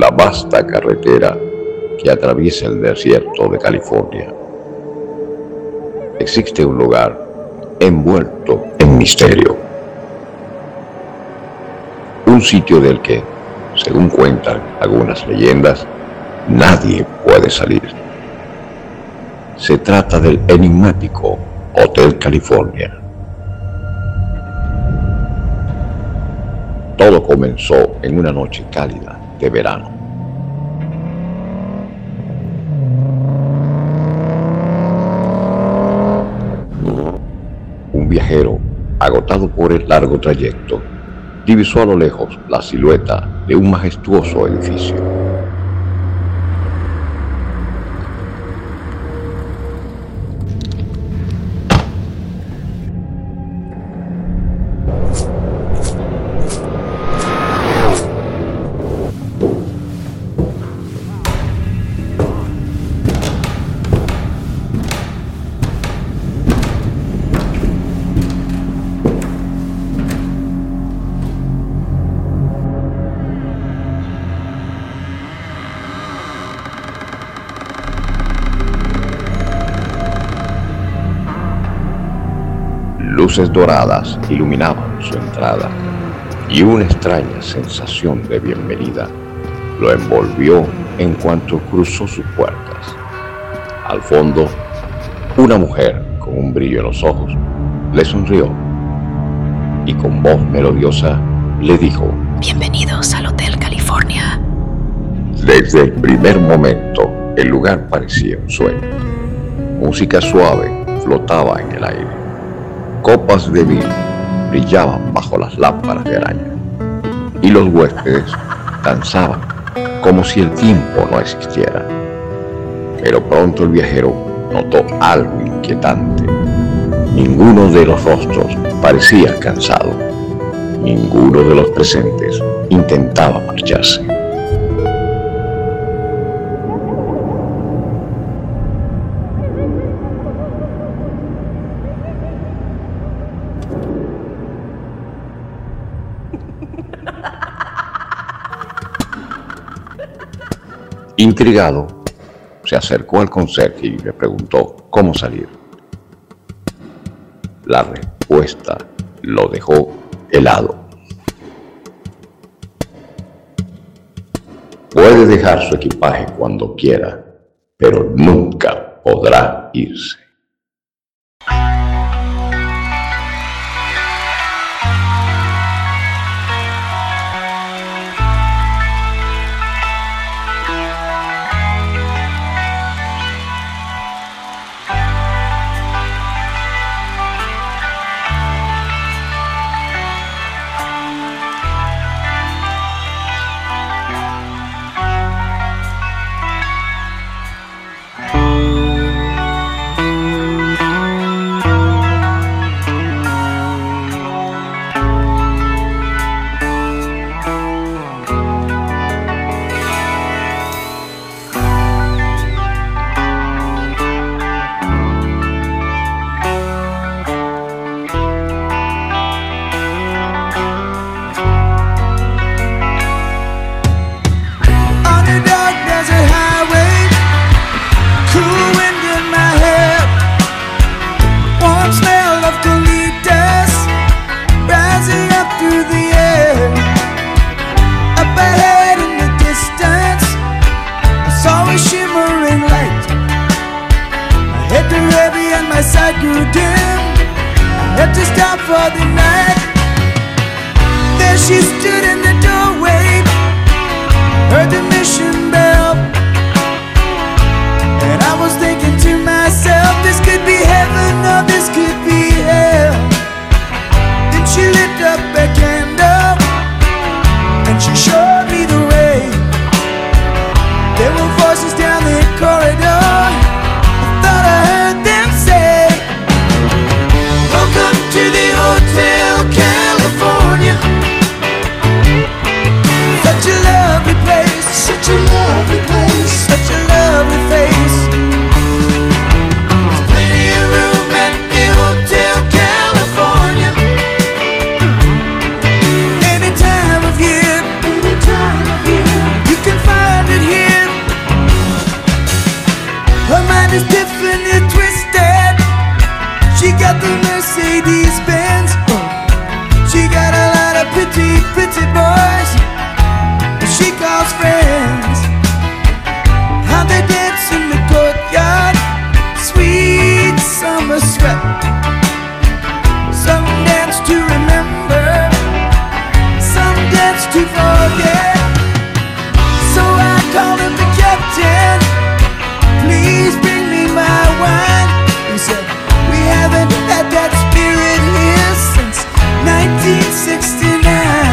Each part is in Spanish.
la vasta carretera que atraviesa el desierto de California. Existe un lugar envuelto en misterio. Un sitio del que, según cuentan algunas leyendas, nadie puede salir. Se trata del enigmático Hotel California. Todo comenzó en una noche cálida de verano. Un viajero, agotado por el largo trayecto, divisó a lo lejos la silueta de un majestuoso edificio. Luces doradas iluminaban su entrada y una extraña sensación de bienvenida lo envolvió en cuanto cruzó sus puertas. Al fondo, una mujer con un brillo en los ojos le sonrió y con voz melodiosa le dijo: Bienvenidos al Hotel California. Desde el primer momento, el lugar parecía un sueño. Música suave flotaba en el aire. Copas de vino brillaban bajo las lámparas de araña y los huéspedes danzaban como si el tiempo no existiera. Pero pronto el viajero notó algo inquietante. Ninguno de los rostros parecía cansado. Ninguno de los presentes intentaba marcharse. Intrigado, se acercó al conserje y le preguntó cómo salir. La respuesta lo dejó helado. Puede dejar su equipaje cuando quiera, pero nunca podrá irse. pretty, pretty boys she calls friends. How they dance in the courtyard, sweet summer sweat. Some dance to remember, some dance to forget. So I called him the captain, please bring me my wine. He said, we haven't had that spirit here since 1969.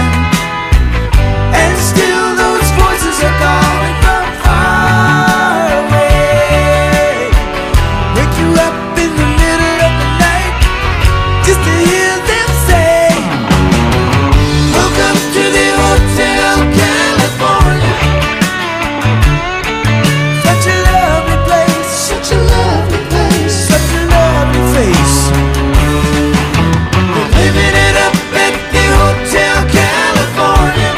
And still those voices are calling from far away. Wake you up in the middle of the night just to hear them say, welcome to the Hotel California. Such a lovely place, such a lovely place, such a lovely face. We're living it up at the Hotel California.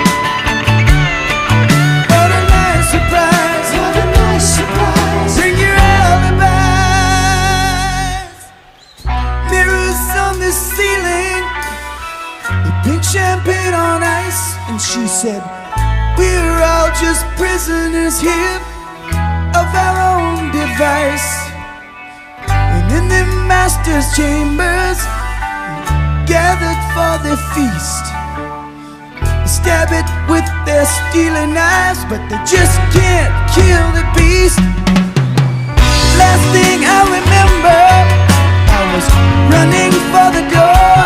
What a nice surprise, what a nice surprise. Bring your alibis. Mirrors on the ceiling, the pink champagne on ice. And she said, we're all just prisoners here of our own device. And in the master's chambers, gathered for the feast, stab it with their stealing knives, but they just can't kill the beast. Last thing I remember, I was running for the door.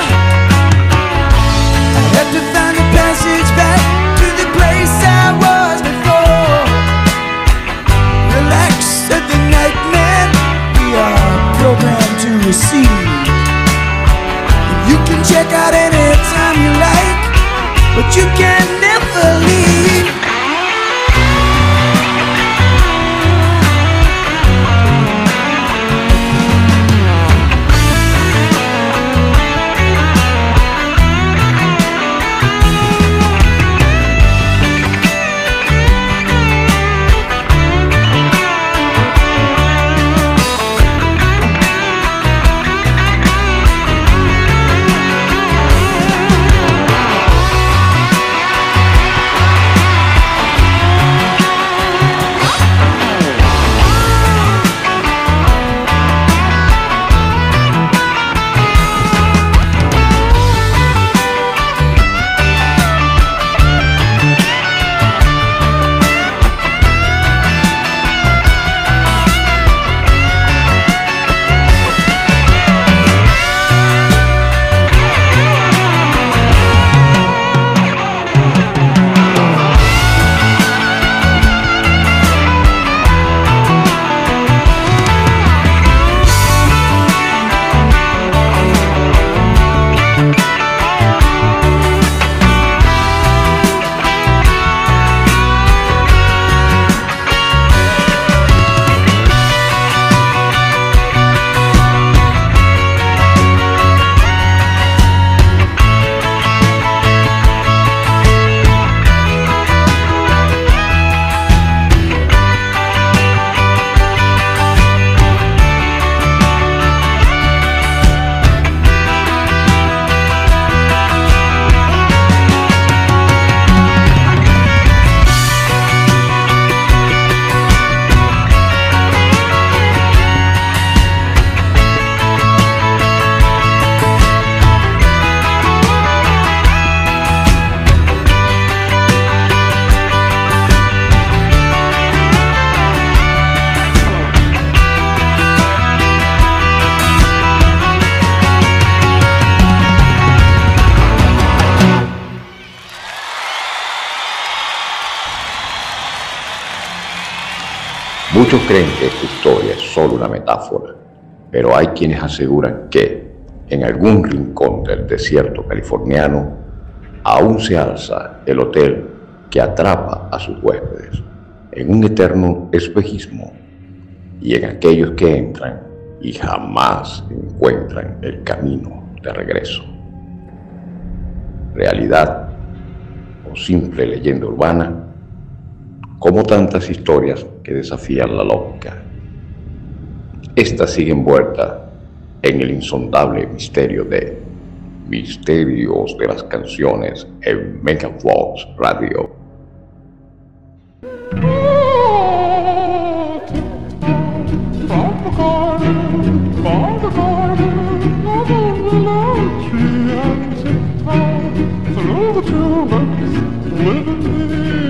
I had to find a passage back to the place I was before. Relax, said the nightman, we are programmed to receive. You can check out anytime you like, but you can never leave. Muchos creen que esta historia es solo una metáfora, pero hay quienes aseguran que, en algún rincón del desierto californiano, aún se alza el hotel que atrapa a sus huéspedes en un eterno espejismo, y en aquellos que entran y jamás encuentran el camino de regreso. Realidad o simple leyenda urbana, como tantas historias que desafían la lógica. Esta sigue envuelta en el insondable misterio de Misterios de las canciones en Megafox Radio. Through the tulips, living